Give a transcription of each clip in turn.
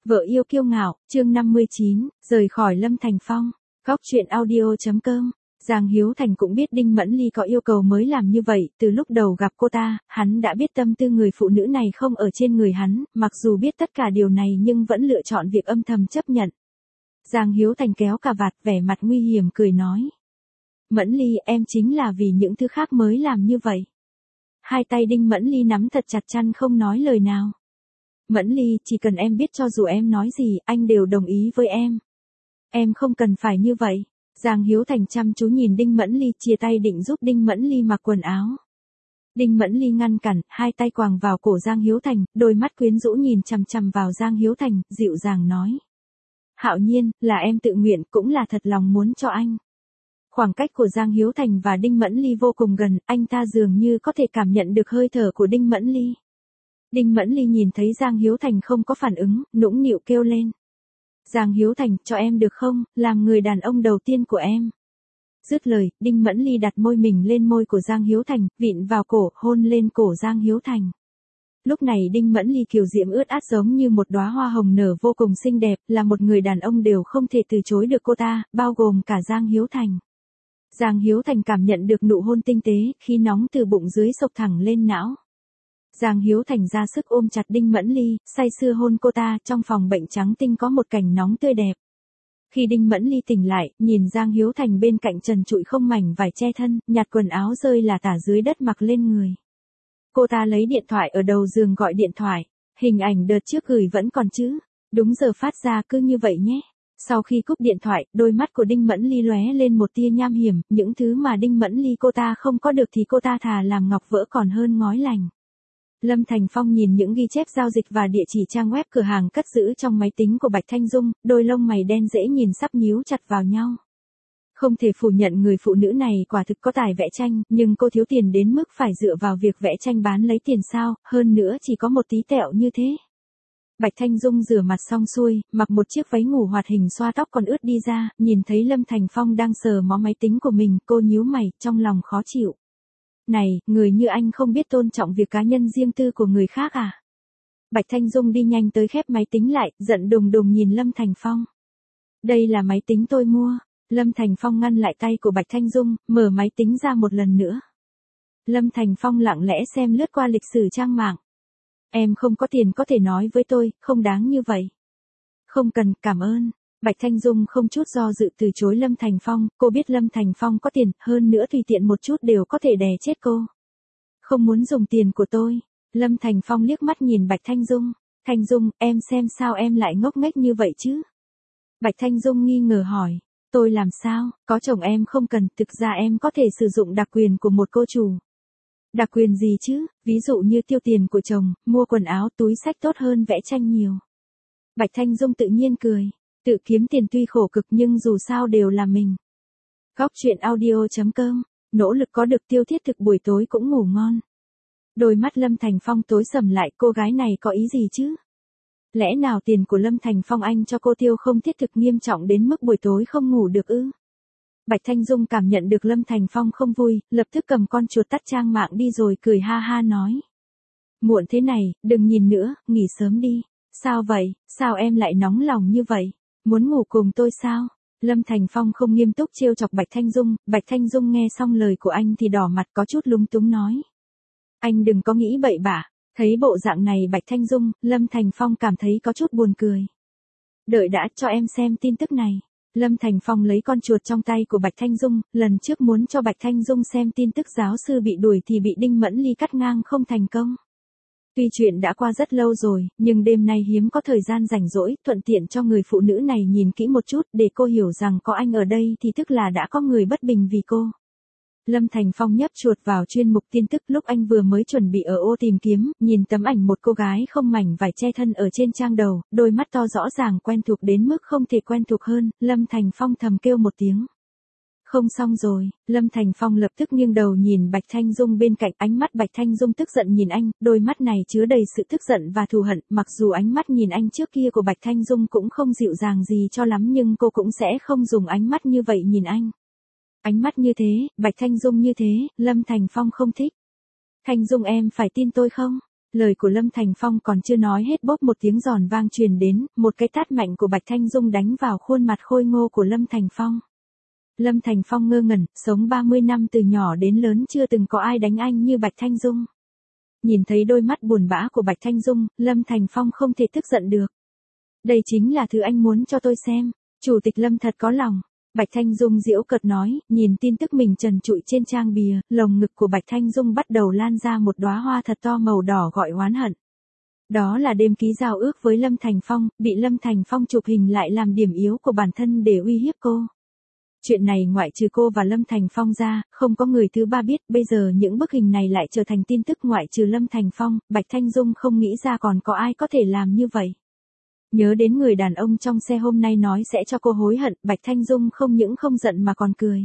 Vợ yêu kiêu ngạo, chương 59, rời khỏi Lâm Thành Phong. Góc truyện audio.com. Giang Hiếu Thành cũng biết Đinh Mẫn Ly có yêu cầu mới làm như vậy, từ lúc đầu gặp cô ta, hắn đã biết tâm tư người phụ nữ này không ở trên người hắn, mặc dù biết tất cả điều này nhưng vẫn lựa chọn việc âm thầm chấp nhận. Giang Hiếu Thành kéo cà vạt, vẻ mặt nguy hiểm cười nói. Mẫn Ly, em chính là vì những thứ khác mới làm như vậy. Hai tay Đinh Mẫn Ly nắm thật chặt chăn không nói lời nào. Mẫn Ly, chỉ cần em biết cho dù em nói gì, anh đều đồng ý với em. Em không cần phải như vậy. Giang Hiếu Thành chăm chú nhìn Đinh Mẫn Ly, chia tay định giúp Đinh Mẫn Ly mặc quần áo. Đinh Mẫn Ly ngăn cản, hai tay quàng vào cổ Giang Hiếu Thành, đôi mắt quyến rũ nhìn chằm chằm vào Giang Hiếu Thành, dịu dàng nói. Hạo nhiên, là em tự nguyện, cũng là thật lòng muốn cho anh. Khoảng cách của Giang Hiếu Thành và Đinh Mẫn Ly vô cùng gần, anh ta dường như có thể cảm nhận được hơi thở của Đinh Mẫn Ly. Đinh Mẫn Ly nhìn thấy Giang Hiếu Thành không có phản ứng, nũng nịu kêu lên. Giang Hiếu Thành, cho em được không, làm người đàn ông đầu tiên của em. Dứt lời, Đinh Mẫn Ly đặt môi mình lên môi của Giang Hiếu Thành, vịn vào cổ, hôn lên cổ Giang Hiếu Thành. Lúc này Đinh Mẫn Ly kiều diễm ướt át giống như một đóa hoa hồng nở vô cùng xinh đẹp, là một người đàn ông đều không thể từ chối được cô ta, bao gồm cả Giang Hiếu Thành. Giang Hiếu Thành cảm nhận được nụ hôn tinh tế, khí nóng từ bụng dưới xộc thẳng lên não. Giang Hiếu Thành ra sức ôm chặt Đinh Mẫn Ly, say sưa hôn cô ta, trong phòng bệnh trắng tinh có một cảnh nóng tươi đẹp. Khi Đinh Mẫn Ly tỉnh lại, nhìn Giang Hiếu Thành bên cạnh trần trụi không mảnh vải che thân, nhặt quần áo rơi là tả dưới đất mặc lên người. Cô ta lấy điện thoại ở đầu giường gọi điện thoại, hình ảnh đợt trước gửi vẫn còn chứ, đúng giờ phát ra cứ như vậy nhé. Sau khi cúp điện thoại, đôi mắt của Đinh Mẫn Ly lóe lên một tia nham hiểm, những thứ mà Đinh Mẫn Ly cô ta không có được thì cô ta thà làm ngọc vỡ còn hơn ngói lành. Lâm Thành Phong nhìn những ghi chép giao dịch và địa chỉ trang web cửa hàng cất giữ trong máy tính của Bạch Thanh Dung, đôi lông mày đen dễ nhìn sắp nhíu chặt vào nhau. Không thể phủ nhận người phụ nữ này quả thực có tài vẽ tranh, nhưng cô thiếu tiền đến mức phải dựa vào việc vẽ tranh bán lấy tiền sao, hơn nữa chỉ có một tí tẹo như thế. Bạch Thanh Dung rửa mặt xong xuôi, mặc một chiếc váy ngủ hoạt hình xoa tóc còn ướt đi ra, nhìn thấy Lâm Thành Phong đang sờ mó máy tính của mình, cô nhíu mày, trong lòng khó chịu. Này, người như anh không biết tôn trọng việc cá nhân riêng tư của người khác à? Bạch Thanh Dung đi nhanh tới khép máy tính lại, giận đùng đùng nhìn Lâm Thành Phong. Đây là máy tính tôi mua. Lâm Thành Phong ngăn lại tay của Bạch Thanh Dung, mở máy tính ra một lần nữa. Lâm Thành Phong lặng lẽ xem lướt qua lịch sử trang mạng. Em không có tiền có thể nói với tôi, không đáng như vậy. Không cần, cảm ơn. Bạch Thanh Dung không chút do dự từ chối Lâm Thành Phong, cô biết Lâm Thành Phong có tiền, hơn nữa tùy tiện một chút đều có thể đè chết cô. Không muốn dùng tiền của tôi. Lâm Thành Phong liếc mắt nhìn Bạch Thanh Dung. Thanh Dung, em xem sao em lại ngốc nghếch như vậy chứ? Bạch Thanh Dung nghi ngờ hỏi. Tôi làm sao, có chồng em không cần, thực ra em có thể sử dụng đặc quyền của một cô chủ. Đặc quyền gì chứ, ví dụ như tiêu tiền của chồng, mua quần áo túi xách tốt hơn vẽ tranh nhiều. Bạch Thanh Dung tự nhiên cười. Tự kiếm tiền tuy khổ cực nhưng dù sao đều là mình. Góc truyện audio.com. Nỗ lực có được tiêu thiết thực buổi tối cũng ngủ ngon. Đôi mắt Lâm Thành Phong tối sầm lại, cô gái này có ý gì chứ? Lẽ nào tiền của Lâm Thành Phong anh cho cô tiêu không thiết thực nghiêm trọng đến mức buổi tối không ngủ được ư? Bạch Thanh Dung cảm nhận được Lâm Thành Phong không vui, lập tức cầm con chuột tắt trang mạng đi rồi cười ha ha nói. Muộn thế này, đừng nhìn nữa, nghỉ sớm đi. Sao vậy, sao em lại nóng lòng như vậy? Muốn ngủ cùng tôi sao? Lâm Thành Phong không nghiêm túc trêu chọc Bạch Thanh Dung, Bạch Thanh Dung nghe xong lời của anh thì đỏ mặt có chút lúng túng nói. Anh đừng có nghĩ bậy bạ. Thấy bộ dạng này Bạch Thanh Dung, Lâm Thành Phong cảm thấy có chút buồn cười. Đợi đã, cho em xem tin tức này. Lâm Thành Phong lấy con chuột trong tay của Bạch Thanh Dung, lần trước muốn cho Bạch Thanh Dung xem tin tức giáo sư bị đuổi thì bị Đinh Mẫn Ly cắt ngang không thành công. Tuy chuyện đã qua rất lâu rồi, nhưng đêm nay hiếm có thời gian rảnh rỗi, thuận tiện cho người phụ nữ này nhìn kỹ một chút để cô hiểu rằng có anh ở đây thì tức là đã có người bất bình vì cô. Lâm Thành Phong nhấp chuột vào chuyên mục tin tức lúc anh vừa mới chuẩn bị ở ô tìm kiếm, nhìn tấm ảnh một cô gái không mảnh vải che thân ở trên trang đầu, đôi mắt to rõ ràng quen thuộc đến mức không thể quen thuộc hơn, Lâm Thành Phong thầm kêu một tiếng. Không xong rồi, Lâm Thành Phong lập tức nghiêng đầu nhìn Bạch Thanh Dung bên cạnh, ánh mắt Bạch Thanh Dung tức giận nhìn anh, đôi mắt này chứa đầy sự tức giận và thù hận, mặc dù ánh mắt nhìn anh trước kia của Bạch Thanh Dung cũng không dịu dàng gì cho lắm nhưng cô cũng sẽ không dùng ánh mắt như vậy nhìn anh. Ánh mắt như thế, Bạch Thanh Dung như thế, Lâm Thành Phong không thích. Thanh Dung em phải tin tôi không? Lời của Lâm Thành Phong còn chưa nói hết bốp một tiếng giòn vang truyền đến, một cái tát mạnh của Bạch Thanh Dung đánh vào khuôn mặt khôi ngô của Lâm Thành Phong. Lâm Thành Phong ngơ ngẩn, sống 30 năm từ nhỏ đến lớn chưa từng có ai đánh anh như Bạch Thanh Dung. Nhìn thấy đôi mắt buồn bã của Bạch Thanh Dung, Lâm Thành Phong không thể tức giận được. Đây chính là thứ anh muốn cho tôi xem. Chủ tịch Lâm thật có lòng. Bạch Thanh Dung giễu cợt nói, nhìn tin tức mình trần trụi trên trang bìa, lồng ngực của Bạch Thanh Dung bắt đầu lan ra một đóa hoa thật to màu đỏ gọi oán hận. Đó là đêm ký giao ước với Lâm Thành Phong, bị Lâm Thành Phong chụp hình lại làm điểm yếu của bản thân để uy hiếp cô. Chuyện này ngoại trừ cô và Lâm Thành Phong ra, không có người thứ ba biết, bây giờ những bức hình này lại trở thành tin tức ngoại trừ Lâm Thành Phong, Bạch Thanh Dung không nghĩ ra còn có ai có thể làm như vậy. Nhớ đến người đàn ông trong xe hôm nay nói sẽ cho cô hối hận, Bạch Thanh Dung không những không giận mà còn cười.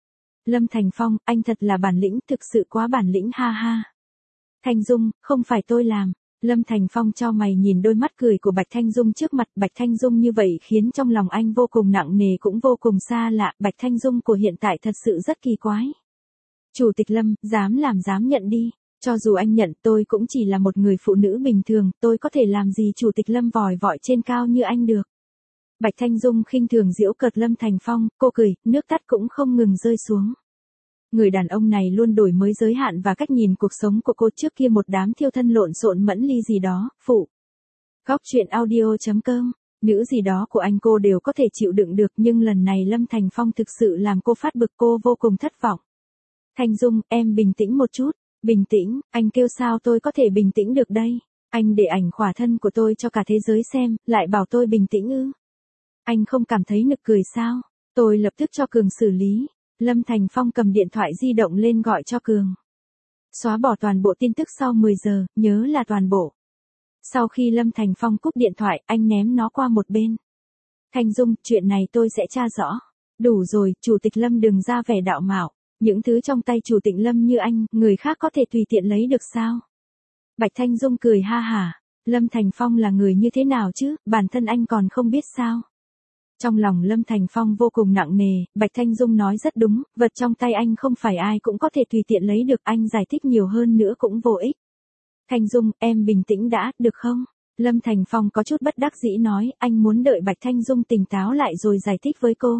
Lâm Thành Phong, anh thật là bản lĩnh, thực sự quá bản lĩnh ha ha. Thanh Dung, không phải tôi làm. Lâm Thành Phong cho mày nhìn đôi mắt cười của Bạch Thanh Dung trước mặt, Bạch Thanh Dung như vậy khiến trong lòng anh vô cùng nặng nề cũng vô cùng xa lạ, Bạch Thanh Dung của hiện tại thật sự rất kỳ quái. Chủ tịch Lâm, dám làm dám nhận đi, cho dù anh nhận tôi cũng chỉ là một người phụ nữ bình thường, tôi có thể làm gì Chủ tịch Lâm vòi vọi trên cao như anh được. Bạch Thanh Dung khinh thường giễu cợt Lâm Thành Phong, cô cười, nước mắt cũng không ngừng rơi xuống. Người đàn ông này luôn đổi mới giới hạn và cách nhìn cuộc sống của cô, trước kia một đám thiêu thân lộn xộn mẫn ly gì đó, phụ. Góc truyện audio.com, nữ gì đó của anh cô đều có thể chịu đựng được, nhưng lần này Lâm Thành Phong thực sự làm cô phát bực, cô vô cùng thất vọng. Thanh Dung, em bình tĩnh một chút. Bình tĩnh, anh kêu sao tôi có thể bình tĩnh được đây? Anh để ảnh khỏa thân của tôi cho cả thế giới xem, lại bảo tôi bình tĩnh ư? Anh không cảm thấy nực cười sao? Tôi lập tức cho Cường xử lý. Lâm Thành Phong cầm điện thoại di động lên gọi cho Cường. Xóa bỏ toàn bộ tin tức sau 10 giờ, nhớ là toàn bộ. Sau khi Lâm Thành Phong cúp điện thoại, anh ném nó qua một bên. Thanh Dung, chuyện này tôi sẽ tra rõ. Đủ rồi, Chủ tịch Lâm đừng ra vẻ đạo mạo. Những thứ trong tay Chủ tịch Lâm như anh, người khác có thể tùy tiện lấy được sao? Bạch Thanh Dung cười ha hả. Lâm Thành Phong là người như thế nào chứ, bản thân anh còn không biết sao? Trong lòng Lâm Thành Phong vô cùng nặng nề, Bạch Thanh Dung nói rất đúng, vật trong tay anh không phải ai cũng có thể tùy tiện lấy được, anh giải thích nhiều hơn nữa cũng vô ích. Thanh Dung, em bình tĩnh đã, được không? Lâm Thành Phong có chút bất đắc dĩ nói, anh muốn đợi Bạch Thanh Dung tỉnh táo lại rồi giải thích với cô.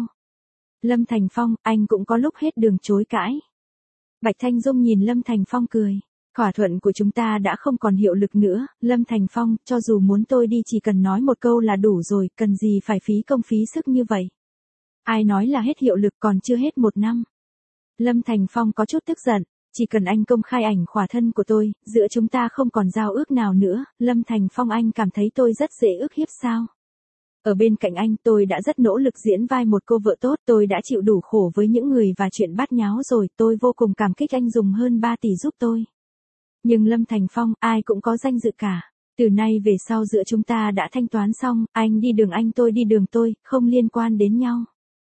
Lâm Thành Phong, anh cũng có lúc hết đường chối cãi. Bạch Thanh Dung nhìn Lâm Thành Phong cười. Thỏa thuận của chúng ta đã không còn hiệu lực nữa, Lâm Thành Phong, cho dù muốn tôi đi chỉ cần nói một câu là đủ rồi, cần gì phải phí công phí sức như vậy. Ai nói là hết hiệu lực còn chưa hết 1 năm. Lâm Thành Phong có chút tức giận, chỉ cần anh công khai ảnh khỏa thân của tôi, giữa chúng ta không còn giao ước nào nữa, Lâm Thành Phong anh cảm thấy tôi rất dễ ức hiếp sao? Ở bên cạnh anh tôi đã rất nỗ lực diễn vai một cô vợ tốt, tôi đã chịu đủ khổ với những người và chuyện bát nháo rồi, tôi vô cùng cảm kích anh dùng hơn 3 tỷ giúp tôi. Nhưng Lâm Thành Phong, ai cũng có danh dự cả. Từ nay về sau giữa chúng ta đã thanh toán xong, anh đi đường anh tôi đi đường tôi, không liên quan đến nhau.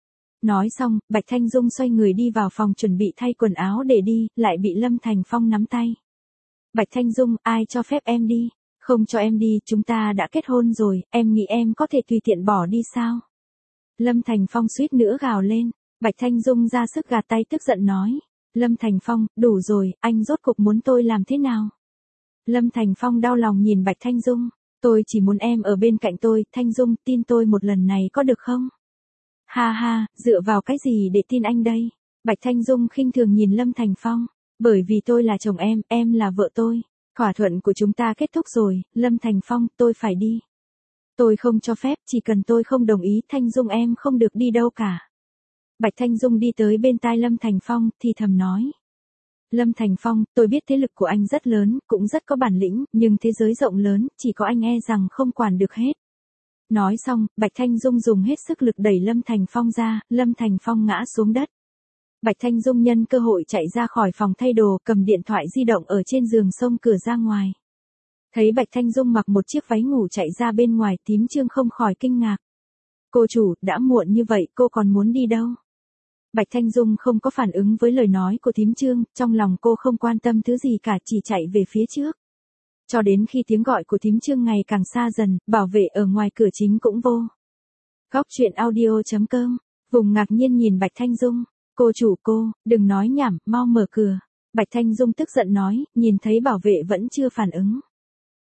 Nói xong, Bạch Thanh Dung xoay người đi vào phòng chuẩn bị thay quần áo để đi, lại bị Lâm Thành Phong nắm tay. Bạch Thanh Dung, ai cho phép em đi? Không cho em đi, chúng ta đã kết hôn rồi, em nghĩ em có thể tùy tiện bỏ đi sao? Lâm Thành Phong suýt nữa gào lên, Bạch Thanh Dung ra sức gạt tay tức giận nói. Lâm Thành Phong, đủ rồi, anh rốt cục muốn tôi làm thế nào? Lâm Thành Phong đau lòng nhìn Bạch Thanh Dung, tôi chỉ muốn em ở bên cạnh tôi, Thanh Dung, tin tôi một lần này có được không? Ha ha, dựa vào cái gì để tin anh đây? Bạch Thanh Dung khinh thường nhìn Lâm Thành Phong, bởi vì tôi là chồng em là vợ tôi. Thỏa thuận của chúng ta kết thúc rồi, Lâm Thành Phong, tôi phải đi. Tôi không cho phép, chỉ cần tôi không đồng ý, Thanh Dung em không được đi đâu cả. Bạch Thanh Dung đi tới bên tai Lâm Thành Phong, thì thầm nói. Lâm Thành Phong, tôi biết thế lực của anh rất lớn, cũng rất có bản lĩnh, nhưng thế giới rộng lớn, chỉ có anh e rằng không quản được hết. Nói xong, Bạch Thanh Dung dùng hết sức lực đẩy Lâm Thành Phong ra, Lâm Thành Phong ngã xuống đất. Bạch Thanh Dung nhân cơ hội chạy ra khỏi phòng thay đồ, cầm điện thoại di động ở trên giường xông cửa ra ngoài. Thấy Bạch Thanh Dung mặc một chiếc váy ngủ chạy ra bên ngoài, Tím Trương không khỏi kinh ngạc. Cô chủ, đã muộn như vậy, cô còn muốn đi đâu? Bạch Thanh Dung không có phản ứng với lời nói của Tím Trương, trong lòng cô không quan tâm thứ gì cả, chỉ chạy về phía trước. Cho đến khi tiếng gọi của Tím Trương ngày càng xa dần, bảo vệ ở ngoài cửa chính cũng vô. Góc truyện audio.com, vùng ngạc nhiên nhìn Bạch Thanh Dung. Cô chủ cô, đừng nói nhảm, mau mở cửa. Bạch Thanh Dung tức giận nói, nhìn thấy bảo vệ vẫn chưa phản ứng.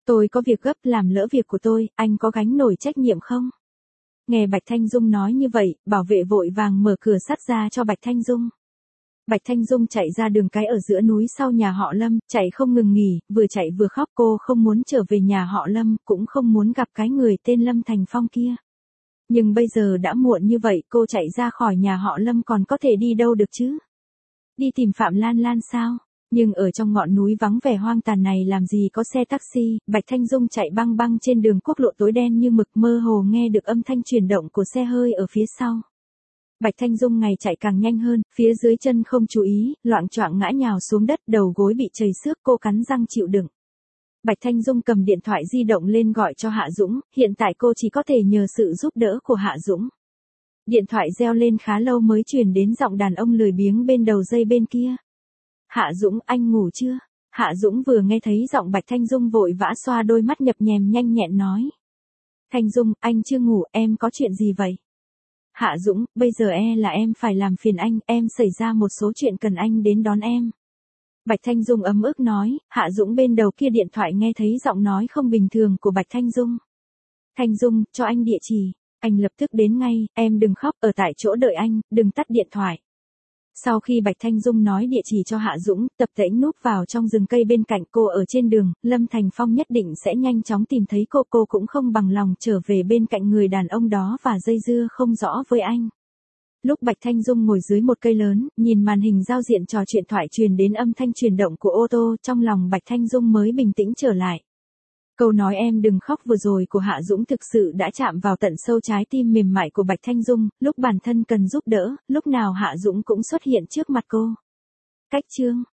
Tôi có việc gấp, làm lỡ việc của tôi, anh có gánh nổi trách nhiệm không? Nghe Bạch Thanh Dung nói như vậy, bảo vệ vội vàng mở cửa sắt ra cho Bạch Thanh Dung. Bạch Thanh Dung chạy ra đường cái ở giữa núi sau nhà họ Lâm, chạy không ngừng nghỉ, vừa chạy vừa khóc. Cô không muốn trở về nhà họ Lâm, cũng không muốn gặp cái người tên Lâm Thành Phong kia. Nhưng bây giờ đã muộn như vậy, cô chạy ra khỏi nhà họ Lâm còn có thể đi đâu được chứ? Đi tìm Phạm Lan Lan sao? Nhưng ở trong ngọn núi vắng vẻ hoang tàn này làm gì có xe taxi. Bạch Thanh Dung chạy băng băng trên đường quốc lộ tối đen như mực, mơ hồ nghe được âm thanh chuyển động của xe hơi ở phía sau. Bạch Thanh Dung ngày chạy càng nhanh hơn, phía dưới chân không chú ý, loạng choạng ngã nhào xuống đất, đầu gối bị trầy xước, cô cắn răng chịu đựng. Bạch Thanh Dung cầm điện thoại di động lên gọi cho Hạ Dũng, hiện tại cô chỉ có thể nhờ sự giúp đỡ của Hạ Dũng. Điện thoại reo lên khá lâu mới truyền đến giọng đàn ông lười biếng bên đầu dây bên kia. Hạ Dũng, anh ngủ chưa? Hạ Dũng vừa nghe thấy giọng Bạch Thanh Dung vội vã xoa đôi mắt nhập nhèm nhanh nhẹn nói. Thanh Dung, anh chưa ngủ, em có chuyện gì vậy? Hạ Dũng, bây giờ là em phải làm phiền anh, em xảy ra một số chuyện cần anh đến đón em. Bạch Thanh Dung ấm ức nói. Hạ Dũng bên đầu kia điện thoại nghe thấy giọng nói không bình thường của Bạch Thanh Dung. Thanh Dung, cho anh địa chỉ. Anh lập tức đến ngay, em đừng khóc, ở tại chỗ đợi anh, đừng tắt điện thoại. Sau khi Bạch Thanh Dung nói địa chỉ cho Hạ Dũng, tập tễnh núp vào trong rừng cây bên cạnh. Cô ở trên đường, Lâm Thành Phong nhất định sẽ nhanh chóng tìm thấy cô cũng không bằng lòng trở về bên cạnh người đàn ông đó và dây dưa không rõ với anh. Lúc Bạch Thanh Dung ngồi dưới một cây lớn, nhìn màn hình giao diện trò chuyện thoại truyền đến âm thanh chuyển động của ô tô, trong lòng Bạch Thanh Dung mới bình tĩnh trở lại. Câu nói em đừng khóc vừa rồi của Hạ Dũng thực sự đã chạm vào tận sâu trái tim mềm mại của Bạch Thanh Dung, lúc bản thân cần giúp đỡ, lúc nào Hạ Dũng cũng xuất hiện trước mặt cô. Cách chương